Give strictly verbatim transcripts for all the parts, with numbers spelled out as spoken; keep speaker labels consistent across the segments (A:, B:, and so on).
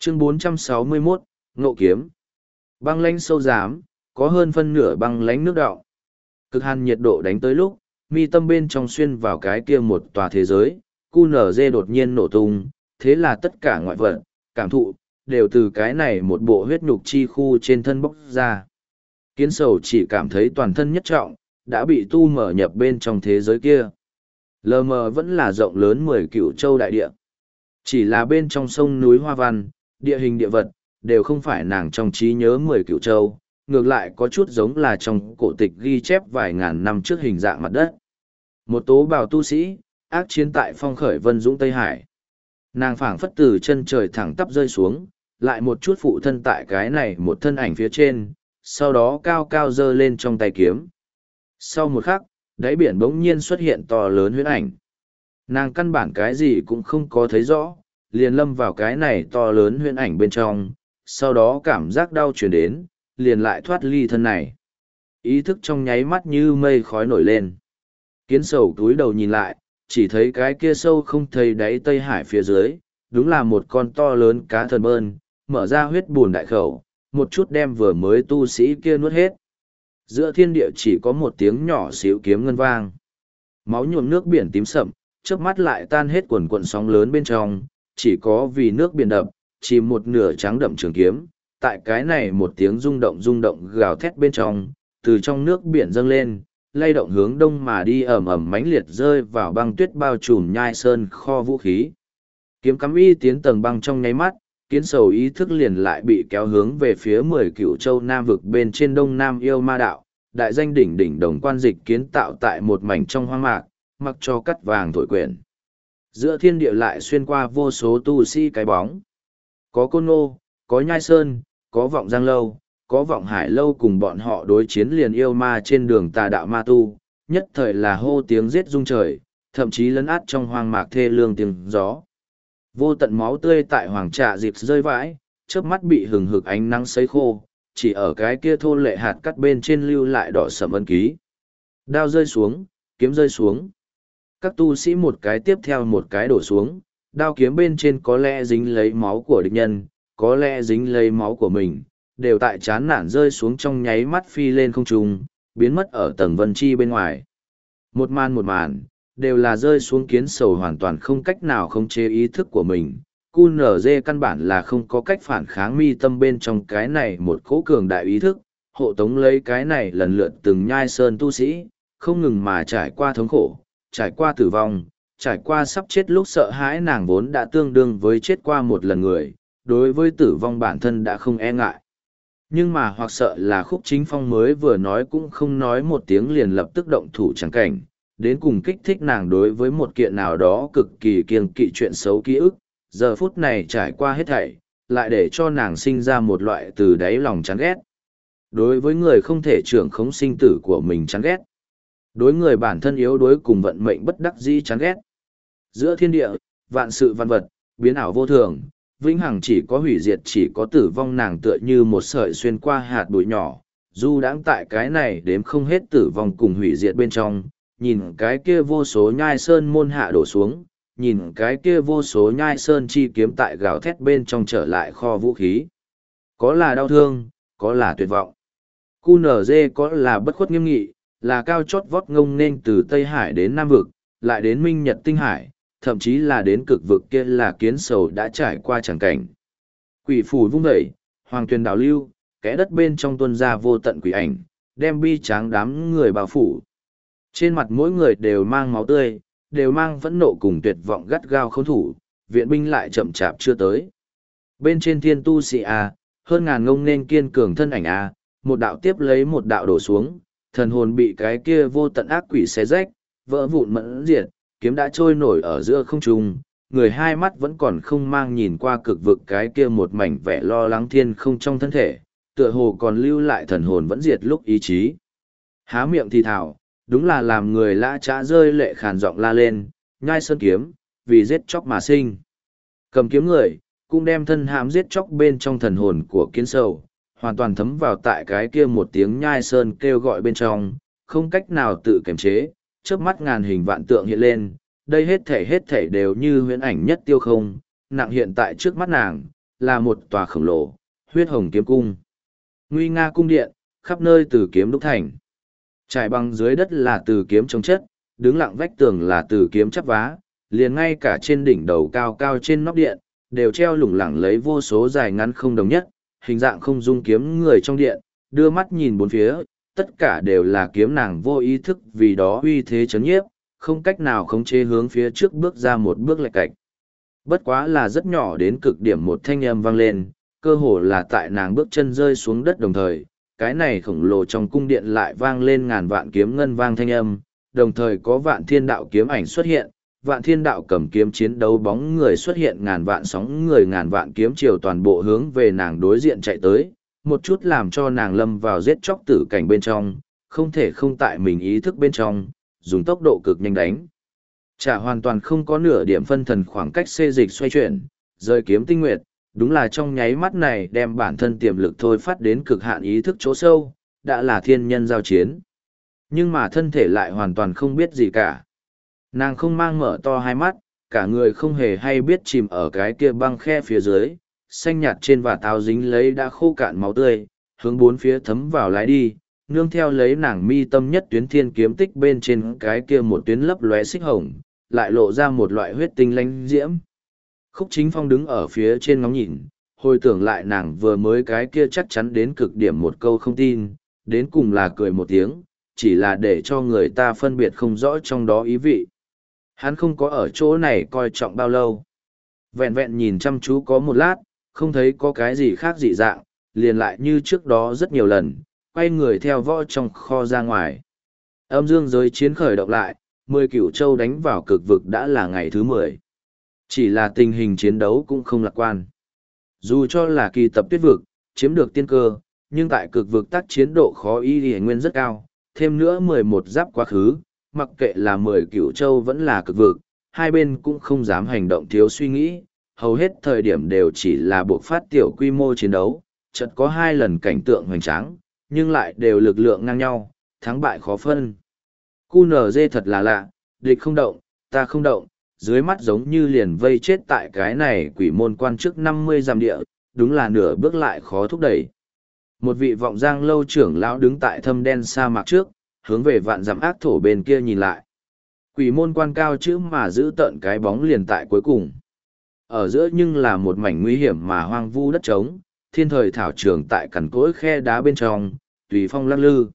A: Chương bốn trăm sáu mươi mốt, Ngộ Kiếm. Băng lãnh sâu giám, có hơn phân nửa băng lãnh nước đọng. Cực hàn nhiệt độ đánh tới lúc, mi tâm bên trong xuyên vào cái kia một tòa thế giới, cu nở dê đột nhiên nổ tung, thế là tất cả ngoại vật, cảm thụ, đều từ cái này một bộ huyết nhục chi khu trên thân bốc ra. Kiến sầu chỉ cảm thấy toàn thân nhất trọng, đã bị tu mở nhập bên trong thế giới kia. Lờ mờ vẫn là rộng lớn mười cựu châu đại địa. Chỉ là bên trong sông núi Hoa Văn, địa hình địa vật, đều không phải nàng trong trí nhớ mười cựu châu, ngược lại có chút giống là trong cổ tịch ghi chép vài ngàn năm trước hình dạng mặt đất. Một tố bào tu sĩ, ác chiến tại phong khởi vân dũng Tây Hải. Nàng phảng phất từ chân trời thẳng tắp rơi xuống, lại một chút phụ thân tại cái này một thân ảnh phía trên, sau đó cao cao dơ lên trong tay kiếm. Sau một khắc, đáy biển bỗng nhiên xuất hiện to lớn huyễn ảnh. Nàng căn bản cái gì cũng không có thấy rõ, liền lâm vào cái này to lớn huyễn ảnh bên trong, sau đó cảm giác đau chuyển đến, liền lại thoát ly thân này. Ý thức trong nháy mắt như mây khói nổi lên. Kiến sầu túi đầu nhìn lại, chỉ thấy cái kia sâu không thấy đáy Tây Hải phía dưới, đúng là một con to lớn cá thần bơn, mở ra huyết bùn đại khẩu, một chút đem vừa mới tu sĩ kia nuốt hết. Giữa thiên địa chỉ có một tiếng nhỏ xíu kiếm ngân vang. Máu nhuộm nước biển tím sậm, chớp mắt lại tan hết quần cuộn sóng lớn bên trong, chỉ có vì nước biển đập, chỉ một nửa trắng đậm trường kiếm, tại cái này một tiếng rung động rung động gào thét bên trong, từ trong nước biển dâng lên, lay động hướng đông mà đi ẩm ẩm mãnh liệt rơi vào băng tuyết bao trùm nhai sơn kho vũ khí. Kiếm cắm y tiến tầng băng trong nháy mắt, kiến sầu ý thức liền lại bị kéo hướng về phía mười cựu châu nam vực bên trên đông nam yêu ma đạo, đại danh đỉnh đỉnh đồng quan dịch kiến tạo tại một mảnh trong hoang mạc, mặc cho cắt vàng thổi quyển. Giữa thiên địa lại xuyên qua vô số tu sĩ cái bóng. Có côn ngô, có nhai sơn, có vọng giang lâu, có vọng hải lâu cùng bọn họ đối chiến liền yêu ma trên đường tà đạo ma tu, nhất thời là hô tiếng giết rung trời, thậm chí lấn át trong hoang mạc thê lương tiếng gió. Vô tận máu tươi tại hoàng trà dịp rơi vãi, chớp mắt bị hừng hực ánh nắng sấy khô, chỉ ở cái kia thô lệ hạt cắt bên trên lưu lại đỏ sẫm ấn ký. Đao rơi xuống, kiếm rơi xuống. Các tu sĩ một cái tiếp theo một cái đổ xuống, đao kiếm bên trên có lẽ dính lấy máu của địch nhân, có lẽ dính lấy máu của mình, đều tại chán nản rơi xuống trong nháy mắt phi lên không trung, biến mất ở tầng vân chi bên ngoài. Một màn một màn, đều là rơi xuống kiến sầu hoàn toàn không cách nào khống chế ý thức của mình. cu nở dê căn bản là không có cách phản kháng mi tâm bên trong cái này một cỗ cường đại ý thức, hộ tống lấy cái này lần lượt từng nhai sơn tu sĩ, không ngừng mà trải qua thống khổ, trải qua tử vong, trải qua sắp chết lúc sợ hãi nàng vốn đã tương đương với chết qua một lần người, đối với tử vong bản thân đã không e ngại. Nhưng mà hoặc sợ là Khúc Chính Phong mới vừa nói cũng không nói một tiếng liền lập tức động thủ chẳng cảnh, đến cùng kích thích nàng đối với một kiện nào đó cực kỳ kiêng kỵ chuyện xấu ký ức, giờ phút này trải qua hết thảy, lại để cho nàng sinh ra một loại từ đáy lòng chán ghét. Đối với người không thể trưởng khống sinh tử của mình chán ghét. Đối người bản thân yếu đuối cùng vận mệnh bất đắc dĩ chán ghét. Giữa thiên địa, vạn sự văn vật, biến ảo vô thường, vĩnh hằng chỉ có hủy diệt chỉ có tử vong nàng tựa như một sợi xuyên qua hạt bụi nhỏ, dù đáng tại cái này đếm không hết tử vong cùng hủy diệt bên trong, nhìn cái kia vô số nhai sơn môn hạ đổ xuống, nhìn cái kia vô số nhai sơn chi kiếm tại gào thét bên trong trở lại kho vũ khí. Có là đau thương, có là tuyệt vọng. cu nở dê có là bất khuất nghiêm nghị, là cao chót vót ngông nên từ Tây Hải đến Nam Vực, lại đến Minh Nhật Tinh Hải, thậm chí là đến cực vực kia là kiến sầu đã trải qua chẳng cảnh. Quỷ phù vung dậy, hoàng tuyền đảo lưu, kẽ đất bên trong tuân ra vô tận quỷ ảnh, đem bi tráng đám người bao phủ. Trên mặt mỗi người đều mang máu tươi, đều mang phẫn nộ cùng tuyệt vọng gắt gao khốn thủ, viện binh lại chậm chạp chưa tới. Bên trên thiên tu sĩ A, hơn ngàn ngông nên kiên cường thân ảnh A, một đạo tiếp lấy một đạo đổ xuống, thần hồn bị cái kia vô tận ác quỷ xé rách, vỡ vụn mẫn diệt, kiếm đã trôi nổi ở giữa không trung, người hai mắt vẫn còn không mang nhìn qua cực vực cái kia một mảnh vẻ lo lắng thiên không trong thân thể, tựa hồ còn lưu lại thần hồn vẫn diệt lúc ý chí. Há miệng thì thảo, đúng là làm người lã trá rơi lệ khàn giọng la lên, nhai sơn kiếm, vì giết chóc mà sinh. Cầm kiếm người, cũng đem thân hãm giết chóc bên trong thần hồn của kiến sầu, hoàn toàn thấm vào tại cái kia một tiếng nhai sơn kêu gọi bên trong, không cách nào tự kiềm chế, chớp mắt ngàn hình vạn tượng hiện lên, đây hết thể hết thể đều như huyễn ảnh nhất tiêu không, nặng hiện tại trước mắt nàng, là một tòa khổng lồ, huyết hồng kiếm cung. Nguy nga cung điện, khắp nơi từ kiếm đúc thành. Trải bằng dưới đất là từ kiếm chống chất, đứng lặng vách tường là từ kiếm chắp vá, liền ngay cả trên đỉnh đầu cao cao trên nóc điện, đều treo lủng lẳng lấy vô số dài ngắn không đồng nhất, hình dạng không dung kiếm người trong điện, đưa mắt nhìn bốn phía, tất cả đều là kiếm nàng vô ý thức vì đó uy thế chấn nhiếp, không cách nào khống chế hướng phía trước bước ra một bước lệch cạch. Bất quá là rất nhỏ đến cực điểm một thanh âm vang lên, cơ hồ là tại nàng bước chân rơi xuống đất đồng thời, cái này khổng lồ trong cung điện lại vang lên ngàn vạn kiếm ngân vang thanh âm, đồng thời có vạn thiên đạo kiếm ảnh xuất hiện, vạn thiên đạo cầm kiếm chiến đấu bóng người xuất hiện, ngàn vạn sóng người ngàn vạn kiếm chiều toàn bộ hướng về nàng đối diện chạy tới, một chút làm cho nàng lâm vào giết chóc tử cảnh bên trong, không thể không tại mình ý thức bên trong, dùng tốc độ cực nhanh đánh. Chả hoàn toàn không có nửa điểm phân thần khoảng cách xê dịch xoay chuyển, rời kiếm tinh nguyệt, đúng là trong nháy mắt này đem bản thân tiềm lực thôi phát đến cực hạn ý thức chỗ sâu, đã là thiên nhân giao chiến. Nhưng mà thân thể lại hoàn toàn không biết gì cả. Nàng không mang mở to hai mắt, cả người không hề hay biết chìm ở cái kia băng khe phía dưới, xanh nhạt trên và táo dính lấy đã khô cạn máu tươi, hướng bốn phía thấm vào lái đi, nương theo lấy nàng mi tâm nhất tuyến thiên kiếm tích bên trên cái kia một tuyến lấp lóe xích hồng, lại lộ ra một loại huyết tinh lánh diễm. Khúc Chính Phong đứng ở phía trên ngóng nhìn, hồi tưởng lại nàng vừa mới cái kia chắc chắn đến cực điểm một câu không tin, đến cùng là cười một tiếng, chỉ là để cho người ta phân biệt không rõ trong đó ý vị. Hắn không có ở chỗ này coi trọng bao lâu. Vẹn vẹn nhìn chăm chú có một lát, không thấy có cái gì khác dị dạng, liền lại như trước đó rất nhiều lần, quay người theo võ trong kho ra ngoài. Âm dương giới chiến khởi động lại, mười cửu châu đánh vào cực vực đã là ngày thứ mười. Chỉ là tình hình chiến đấu cũng không lạc quan. Dù cho là kỳ tập tuyết vực, chiếm được tiên cơ, nhưng tại cực vực tác chiến độ khó y thì nguyên rất cao, thêm nữa mười một giáp quá khứ, mặc kệ là mười cửu châu vẫn là cực vực, hai bên cũng không dám hành động thiếu suy nghĩ, hầu hết thời điểm đều chỉ là buộc phát tiểu quy mô chiến đấu, chợt có hai lần cảnh tượng hoành tráng, nhưng lại đều lực lượng ngang nhau, thắng bại khó phân. cu en giê thật là lạ, địch không động, ta không động, dưới mắt giống như liền vây chết tại cái này quỷ môn quan trước năm mươi dặm địa, đúng là nửa bước lại khó thúc đẩy. Một vị vọng giang lâu trưởng lão đứng tại thâm đen sa mạc trước, hướng về vạn dặm ác thổ bên kia nhìn lại. Quỷ môn quan cao chữ mà giữ tận cái bóng liền tại cuối cùng. Ở giữa nhưng là một mảnh nguy hiểm mà hoang vu đất trống, thiên thời thảo trường tại cằn cỗi khe đá bên trong, tùy phong lắc lư.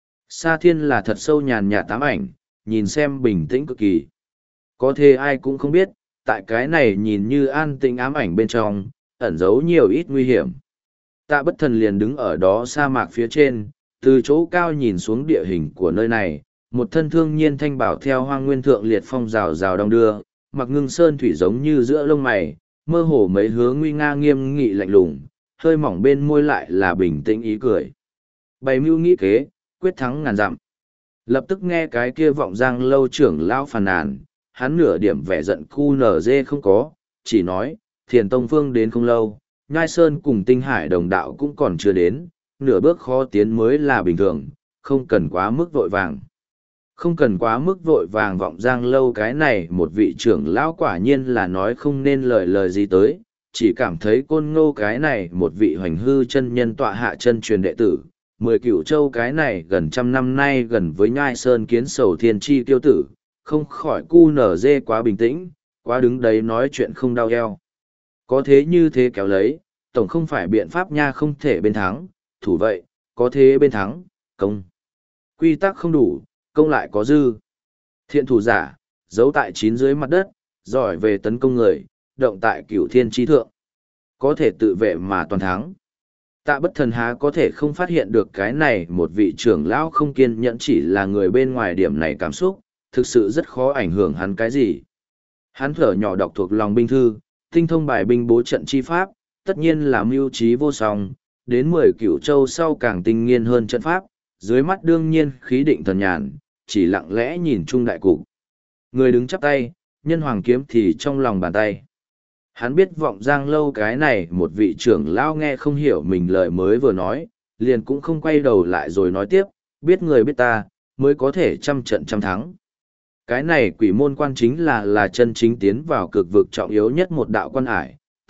A: Sa thiên là thật sâu nhàn nhạt tám ảnh, nhìn xem bình tĩnh cực kỳ. Có thể ai cũng không biết, tại cái này nhìn như an tĩnh ám ảnh bên trong, ẩn giấu nhiều ít nguy hiểm. Tạ Bất Thần liền đứng ở đó sa mạc phía trên, từ chỗ cao nhìn xuống địa hình của nơi này, một thân thương nhiên thanh bảo theo hoang nguyên thượng liệt phong rào rào đong đưa, mặc ngưng sơn thủy giống như giữa lông mày, mơ hồ mấy hướng nguy nga nghiêm nghị lạnh lùng, hơi mỏng bên môi lại là bình tĩnh ý cười. Bày mưu nghĩ kế, quyết thắng ngàn dặm. Lập tức nghe cái kia vọng giang lâu trưởng lão phàn nàn, hắn nửa điểm vẻ giận cu nở dê không có, chỉ nói, thiền tông phương đến không lâu, nhai sơn cùng tinh hải đồng đạo cũng còn chưa đến, nửa bước khó tiến mới là bình thường, không cần quá mức vội vàng. Không cần quá mức vội vàng vọng giang lâu cái này một vị trưởng lão quả nhiên là nói không nên lời lời gì tới, chỉ cảm thấy côn ngô cái này một vị hoành hư chân nhân tọa hạ chân truyền đệ tử, mười cửu châu cái này gần trăm năm nay gần với nhai sơn kiến sầu thiên chi tiêu tử, không khỏi cu nở dê quá bình tĩnh, quá đứng đấy nói chuyện không đau eo. Có thế như thế kéo lấy, tổng không phải biện pháp nha, không thể bên thắng, thủ vậy, có thế bên thắng, công. Quy tắc không đủ, công lại có dư. Thiện thủ giả, giấu tại chín dưới mặt đất, giỏi về tấn công người, động tại cửu thiên trí thượng. Có thể tự vệ mà toàn thắng. Tạ Bất Thần há có thể không phát hiện được cái này một vị trưởng lão không kiên nhẫn chỉ là người bên ngoài điểm này cảm xúc, thực sự rất khó ảnh hưởng hắn cái gì. Hắn thở nhỏ đọc thuộc lòng binh thư, tinh thông bài binh bố trận chi pháp, tất nhiên là mưu trí vô song, đến mười cửu châu sau càng tinh nghiên hơn trận pháp, dưới mắt đương nhiên khí định thần nhàn, chỉ lặng lẽ nhìn chung đại cục. Người đứng chắp tay, nhân hoàng kiếm thì trong lòng bàn tay. Hắn biết vọng giang lâu cái này một vị trưởng lão nghe không hiểu mình lời mới vừa nói, liền cũng không quay đầu lại rồi nói tiếp, biết người biết ta, mới có thể trăm trận trăm thắng. Cái này quỷ môn quan chính là là chân chính tiến vào cực vực trọng yếu nhất một đạo quan ải,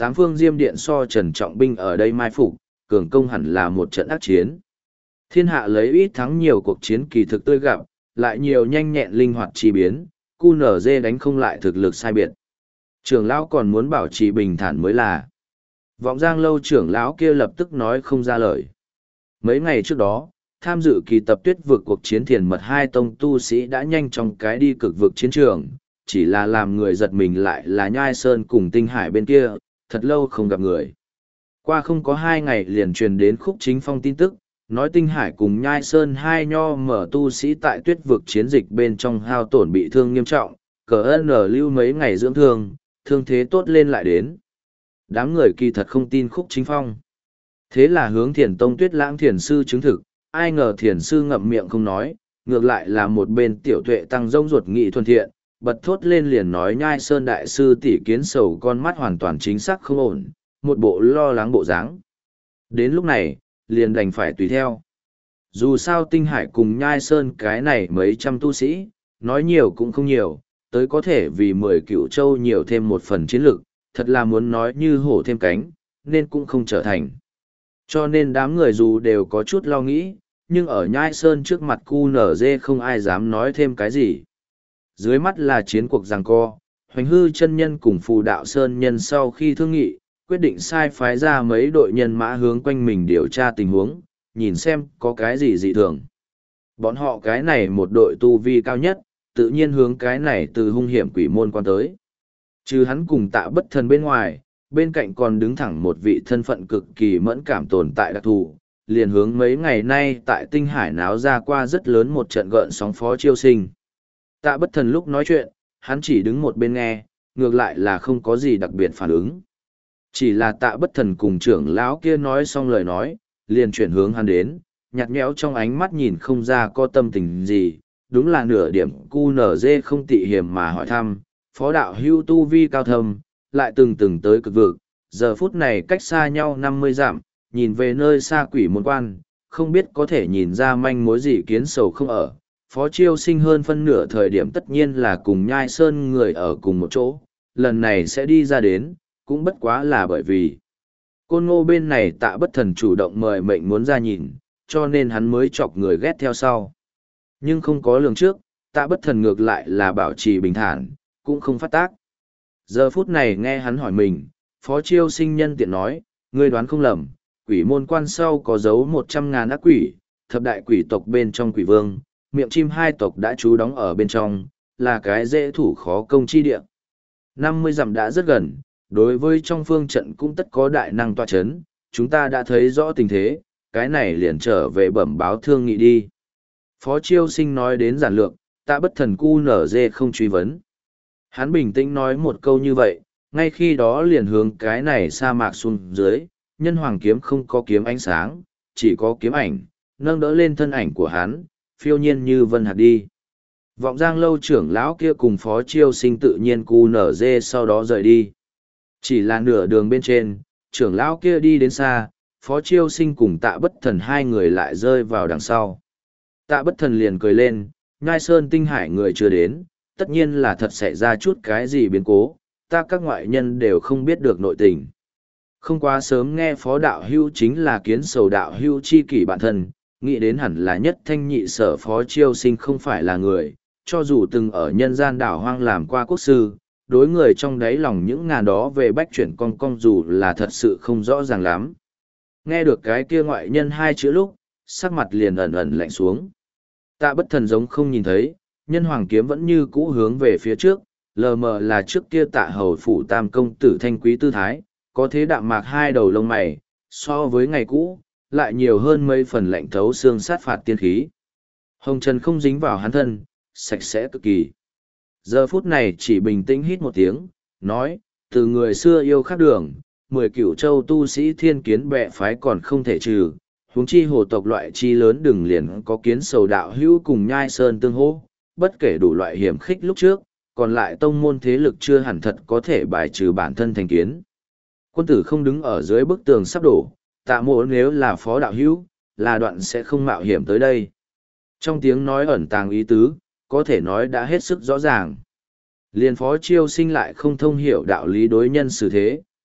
A: tám phương diêm điện so Trần Trọng binh ở đây mai phục, cường công hẳn là một trận ác chiến. Thiên hạ lấy ít thắng nhiều cuộc chiến kỳ thực tươi gặp, lại nhiều nhanh nhẹn linh hoạt chi biến, cu nở dê đánh không lại thực lực sai biệt. Trưởng lão còn muốn bảo trì bình thản mới là. Vọng Giang lâu trưởng lão kia lập tức nói không ra lời. Mấy ngày trước đó, tham dự kỳ tập tuyết vực cuộc chiến thiền mật hai tông tu sĩ đã nhanh trong cái đi cực vực chiến trường, chỉ là làm người giật mình lại là Nhai Sơn cùng Tinh Hải bên kia, thật lâu không gặp người. Qua không có hai ngày liền truyền đến Khúc Chính Phong tin tức, nói Tinh Hải cùng Nhai Sơn hai nho mở tu sĩ tại tuyết vực chiến dịch bên trong hao tổn bị thương nghiêm trọng, cờ ân ở lưu mấy ngày dưỡng thương, thương thế tốt lên lại đến. Đám người kỳ thật không tin Khúc Chính Phong. Thế là hướng Thiền Tông Tuyết Lãng thiền sư chứng thực, ai ngờ thiền sư ngậm miệng không nói, ngược lại là một bên tiểu tuệ tăng rông ruột nghị thuần thiện, bật thốt lên liền nói Nhai Sơn đại sư tỷ kiến sầu con mắt hoàn toàn chính xác không ổn, một bộ lo lắng bộ dáng. Đến lúc này, liền đành phải tùy theo. Dù sao Tinh Hải cùng Nhai Sơn cái này mấy trăm tu sĩ, nói nhiều cũng không nhiều, tới có thể vì mười cựu châu nhiều thêm một phần chiến lực, thật là muốn nói như hổ thêm cánh, nên cũng không trở thành. Cho nên đám người dù đều có chút lo nghĩ, nhưng ở Nhai Sơn trước mặt cu nở dê không ai dám nói thêm cái gì. Dưới mắt là chiến cuộc giằng co, Hoành Hư chân nhân cùng Phù Đạo Sơn nhân sau khi thương nghị, quyết định sai phái ra mấy đội nhân mã hướng quanh mình điều tra tình huống, nhìn xem có cái gì dị thường. Bọn họ cái này một đội tu vi cao nhất, tự nhiên hướng cái này từ hung hiểm quỷ môn quan tới. Trừ hắn cùng Tạ Bất Thần bên ngoài, bên cạnh còn đứng thẳng một vị thân phận cực kỳ mẫn cảm tồn tại đặc thù, liền hướng mấy ngày nay tại Tinh Hải náo ra qua rất lớn một trận gợn sóng Phó Chiêu Sinh. Tạ Bất Thần lúc nói chuyện, hắn chỉ đứng một bên nghe, ngược lại là không có gì đặc biệt phản ứng. Chỉ là Tạ Bất Thần cùng trưởng lão kia nói xong lời nói, liền chuyển hướng hắn đến, nhạt nhẽo trong ánh mắt nhìn không ra có tâm tình gì, đúng là nửa điểm cu nở dê không tị hiềm mà hỏi thăm, Phó đạo hưu tu vi cao thâm, lại từng từng tới cực vực, giờ phút này cách xa nhau năm mươi dặm, nhìn về nơi xa quỷ môn quan, không biết có thể nhìn ra manh mối gì kiến sầu không ở. Phó Chiêu Sinh hơn phân nửa thời điểm tất nhiên là cùng Nhai Sơn người ở cùng một chỗ, lần này sẽ đi ra đến, cũng bất quá là bởi vì Côn Ngô bên này Tạ Bất Thần chủ động mời mệnh muốn ra nhìn, cho nên hắn mới chọc người ghét theo sau. Nhưng không có lường trước, Tạ Bất Thần ngược lại là bảo trì bình thản, cũng không phát tác. Giờ phút này nghe hắn hỏi mình, Phó Chiêu Sinh nhân tiện nói, ngươi đoán không lầm, quỷ môn quan sau có dấu một trăm ngàn ác quỷ, thập đại quỷ tộc bên trong quỷ vương, miệng chim hai tộc đã trú đóng ở bên trong, là cái dễ thủ khó công chi địa. năm mươi dặm đã rất gần, đối với trong phương trận cũng tất có đại năng tọa chấn, chúng ta đã thấy rõ tình thế, cái này liền trở về bẩm báo thương nghị đi. Phó Chiêu Sinh nói đến giản lược, Tạ Bất Thần cu nở dê không truy vấn. Hắn bình tĩnh nói một câu như vậy, ngay khi đó liền hướng cái này sa mạc xuống dưới, nhân hoàng kiếm không có kiếm ánh sáng, chỉ có kiếm ảnh, nâng đỡ lên thân ảnh của hắn, phiêu nhiên như vân hạt đi. Vọng Giang lâu trưởng lão kia cùng Phó Chiêu Sinh tự nhiên cu nở dê sau đó rời đi. Chỉ là nửa đường bên trên, trưởng lão kia đi đến xa, Phó Chiêu Sinh cùng Tạ Bất Thần hai người lại rơi vào đằng sau. Tạ Bất Thần liền cười lên, Nhai Sơn Tinh Hải người chưa đến, tất nhiên là thật xảy ra chút cái gì biến cố, ta các ngoại nhân đều không biết được nội tình. Không quá sớm nghe Phó đạo hưu chính là kiến sầu đạo hưu chi kỷ bản thân, nghĩ đến hẳn là nhất thanh nhị sở Phó Chiêu Sinh không phải là người, cho dù từng ở nhân gian đảo hoang làm qua quốc sư, đối người trong đáy lòng những ngàn đó về bách chuyển cong cong dù là thật sự không rõ ràng lắm. Nghe được cái kia ngoại nhân hai chữ lúc, sắc mặt liền ẩn ẩn lạnh xuống. Tạ Bất Thần giống không nhìn thấy, nhân hoàng kiếm vẫn như cũ hướng về phía trước, lờ mờ là trước kia Tạ hầu phủ tam công tử thanh quý tư thái, có thế đạm mạc hai đầu lông mày, so với ngày cũ, lại nhiều hơn mấy phần lạnh thấu xương sát phạt tiên khí. Hồng trần không dính vào hắn thân, sạch sẽ cực kỳ. Giờ phút này chỉ bình tĩnh hít một tiếng, nói, từ người xưa yêu khác đường, mười cửu châu tu sĩ thiên kiến bệ phái còn không thể trừ, huống chi hồ tộc loại chi lớn đừng liền có kiến sầu đạo hữu cùng Nhai Sơn tương hô, bất kể đủ loại hiểm khích lúc trước, còn lại tông môn thế lực chưa hẳn thật có thể bài trừ bản thân thành kiến. Quân tử không đứng ở dưới bức tường sắp đổ, Tạ mộ nếu là phó đạo hữu, là đoạn sẽ không mạo hiểm tới đây. Trong tiếng nói ẩn tàng ý tứ, có thể nói đã hết sức rõ ràng. Liên Phó Chiêu Sinh lại không thông hiểu đạo lý đối nhân xử thế,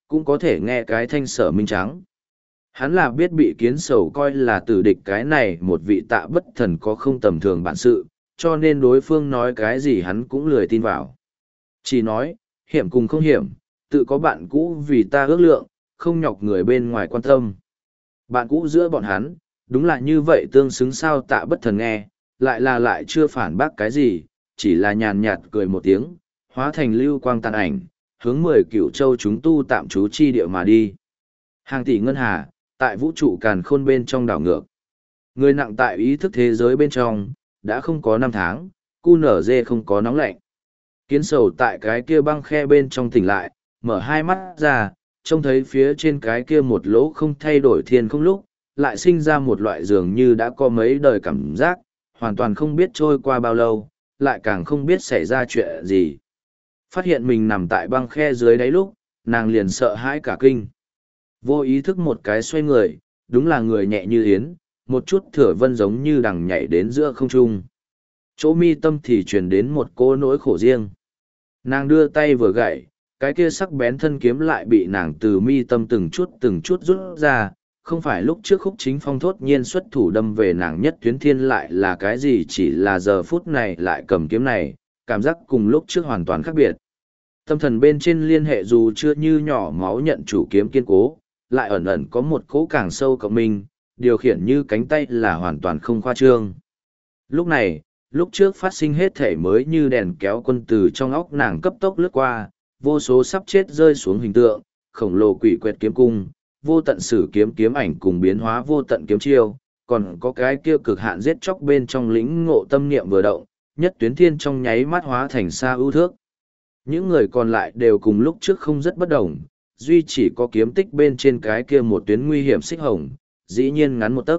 A: cũng có thể nghe cái thanh sở minh trắng. Hắn là biết bị kiến sầu coi là tử địch cái này một vị tạ bất thần có không tầm thường bản sự, cho nên đối phương nói cái gì hắn cũng lười tin vào. Chỉ nói, hiểm cùng không hiểm, tự có bạn cũ vì ta ước lượng, không nhọc người bên ngoài quan tâm. Bạn cũ giữa bọn hắn, đúng là như vậy tương xứng sao tạ bất thần nghe, lại là lại chưa phản bác cái gì, chỉ là nhàn nhạt cười một tiếng, hóa thành lưu quang tàn ảnh, hướng mười cửu châu chúng tu tạm trú chi địa mà đi. Hàng tỷ ngân hà, tại vũ trụ càn khôn bên trong đảo ngược. Người nặng tại ý thức thế giới bên trong, đã không có năm tháng, cu nở dê không có nóng lạnh. Kiến sầu tại cái kia băng khe bên trong tỉnh lại, mở hai mắt ra, trông thấy phía trên cái kia một lỗ không thay đổi thiên không lúc, lại sinh ra một loại dường như đã có mấy đời cảm giác, hoàn toàn không biết trôi qua bao lâu, lại càng không biết xảy ra chuyện gì. Phát hiện mình nằm tại băng khe dưới đáy lúc, nàng liền sợ hãi cả kinh. Vô ý thức một cái xoay người, đúng là người nhẹ như yến, một chút thừa vân giống như đằng nhảy đến giữa không trung. Chỗ mi tâm thì truyền đến một cô nỗi khổ riêng. Nàng đưa tay vừa gậy, cái kia sắc bén thân kiếm lại bị nàng từ mi tâm từng chút từng chút rút ra, không phải lúc trước Khúc Chính Phong thốt nhiên xuất thủ đâm về nàng nhất tuyến thiên lại là cái gì, chỉ là giờ phút này lại cầm kiếm này, cảm giác cùng lúc trước hoàn toàn khác biệt. Tâm thần bên trên liên hệ dù chưa như nhỏ máu nhận chủ kiếm kiên cố, lại ẩn ẩn có một cỗ càng sâu cộng minh, điều khiển như cánh tay là hoàn toàn không khoa trương. Lúc này, lúc trước phát sinh hết thể mới như đèn kéo quân từ trong óc nàng cấp tốc lướt qua, vô số sắp chết rơi xuống hình tượng, khổng lồ quỷ quẹt kiếm cung, vô tận sử kiếm kiếm ảnh cùng biến hóa vô tận kiếm chiêu, còn có cái kia cực hạn giết chóc bên trong lĩnh ngộ tâm niệm vừa động, nhất tuyến thiên trong nháy mắt hóa thành xa ưu thước. Những người còn lại đều cùng lúc trước không rất bất đồng, duy chỉ có kiếm tích bên trên cái kia một tuyến nguy hiểm xích hồng, dĩ nhiên ngắn một tấc.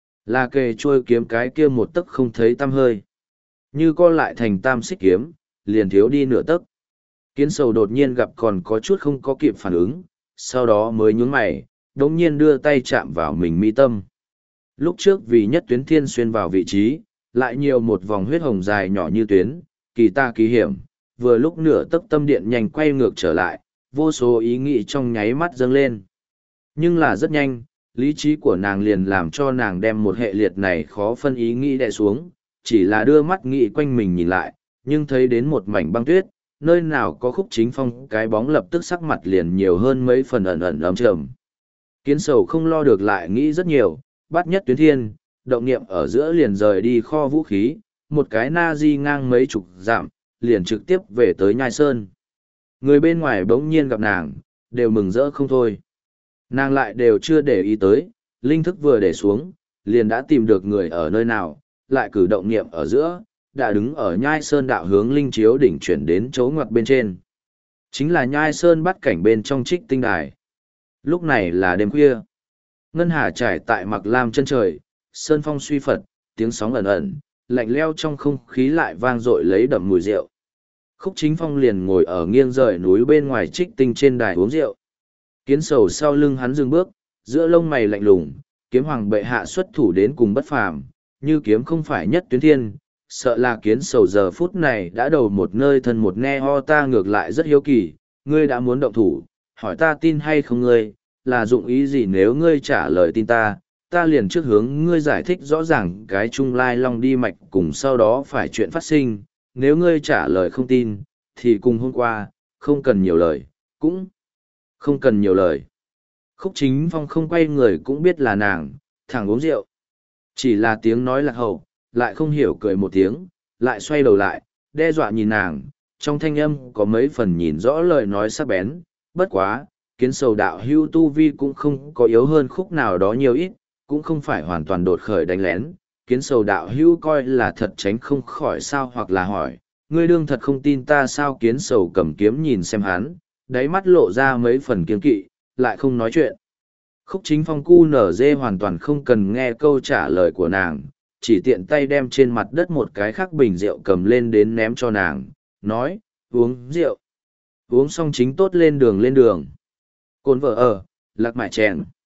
A: Là kề trôi kiếm cái kia một tấc không thấy tăm hơi. Như co lại thành tam xích kiếm, liền thiếu đi nửa tấc. Kiến sầu đột nhiên gặp còn có chút không có kịp phản ứng, sau đó mới nhún mày, đống nhiên đưa tay chạm vào mình mi tâm. Lúc trước vì nhất tuyến thiên xuyên vào vị trí, lại nhiều một vòng huyết hồng dài nhỏ như tuyến, kỳ ta kỳ hiểm, vừa lúc nửa tấc tâm điện nhanh quay ngược trở lại, vô số ý nghĩ trong nháy mắt dâng lên. Nhưng là rất nhanh, lý trí của nàng liền làm cho nàng đem một hệ liệt này khó phân ý nghĩ đè xuống, chỉ là đưa mắt nghĩ quanh mình nhìn lại, nhưng thấy đến một mảnh băng tuyết, nơi nào có Khúc Chính Phong cái bóng lập tức sắc mặt liền nhiều hơn mấy phần ẩn ẩn ấm trầm. Kiến sầu không lo được lại nghĩ rất nhiều, bắt nhất tuyến thiên, động niệm ở giữa liền rời đi kho vũ khí, một cái na di ngang mấy chục dặm, liền trực tiếp về tới Nhai Sơn. Người bên ngoài bỗng nhiên gặp nàng, đều mừng rỡ không thôi. Nàng lại đều chưa để ý tới, linh thức vừa để xuống, liền đã tìm được người ở nơi nào, lại cử động niệm ở giữa, đã đứng ở Nhai Sơn đạo hướng linh chiếu đỉnh chuyển đến chỗ ngoặt bên trên. Chính là Nhai Sơn bắt cảnh bên trong Trích Tinh Đài. Lúc này là đêm khuya. Ngân hà trải tại mặc lam chân trời, sơn phong suy phật, tiếng sóng ẩn ẩn, lạnh leo trong không khí lại vang dội lấy đậm mùi rượu. Khúc Chính Phong liền ngồi ở nghiêng rời núi bên ngoài Trích Tinh trên đài uống rượu. Kiến sầu sau lưng hắn dừng bước, giữa lông mày lạnh lùng, kiếm hoàng bệ hạ xuất thủ đến cùng bất phàm, như kiếm không phải nhất tuyến thiên, sợ là kiến sầu giờ phút này đã đầu một nơi thân một nghe ho ta ngược lại rất hiếu kỳ, ngươi đã muốn động thủ, hỏi ta tin hay không ngươi, là dụng ý gì nếu ngươi trả lời tin ta, ta liền trước hướng ngươi giải thích rõ ràng cái trung lai long đi mạch cùng sau đó phải chuyện phát sinh, nếu ngươi trả lời không tin, thì cùng hôm qua, không cần nhiều lời, cũng không cần nhiều lời. Khúc Chính Phong không quay người cũng biết là nàng, thẳng uống rượu. Chỉ là tiếng nói lạc hậu, lại không hiểu cười một tiếng, lại xoay đầu lại, đe dọa nhìn nàng, trong thanh âm có mấy phần nhìn rõ lời nói sắc bén, bất quá, kiến sầu đạo hưu tu vi cũng không có yếu hơn khúc nào đó nhiều ít, cũng không phải hoàn toàn đột khởi đánh lén, kiến sầu đạo hưu coi là thật tránh không khỏi sao hoặc là hỏi, ngươi đương thật không tin ta sao kiến sầu cầm kiếm nhìn xem hắn, đáy mắt lộ ra mấy phần kiên kỵ, lại không nói chuyện. Khúc Chính Phong cu nở dê hoàn toàn không cần nghe câu trả lời của nàng, chỉ tiện tay đem trên mặt đất một cái khác bình rượu cầm lên đến ném cho nàng, nói, uống rượu. Uống xong chính tốt lên đường lên đường. Cồn vợ ở, lạc mại chèn.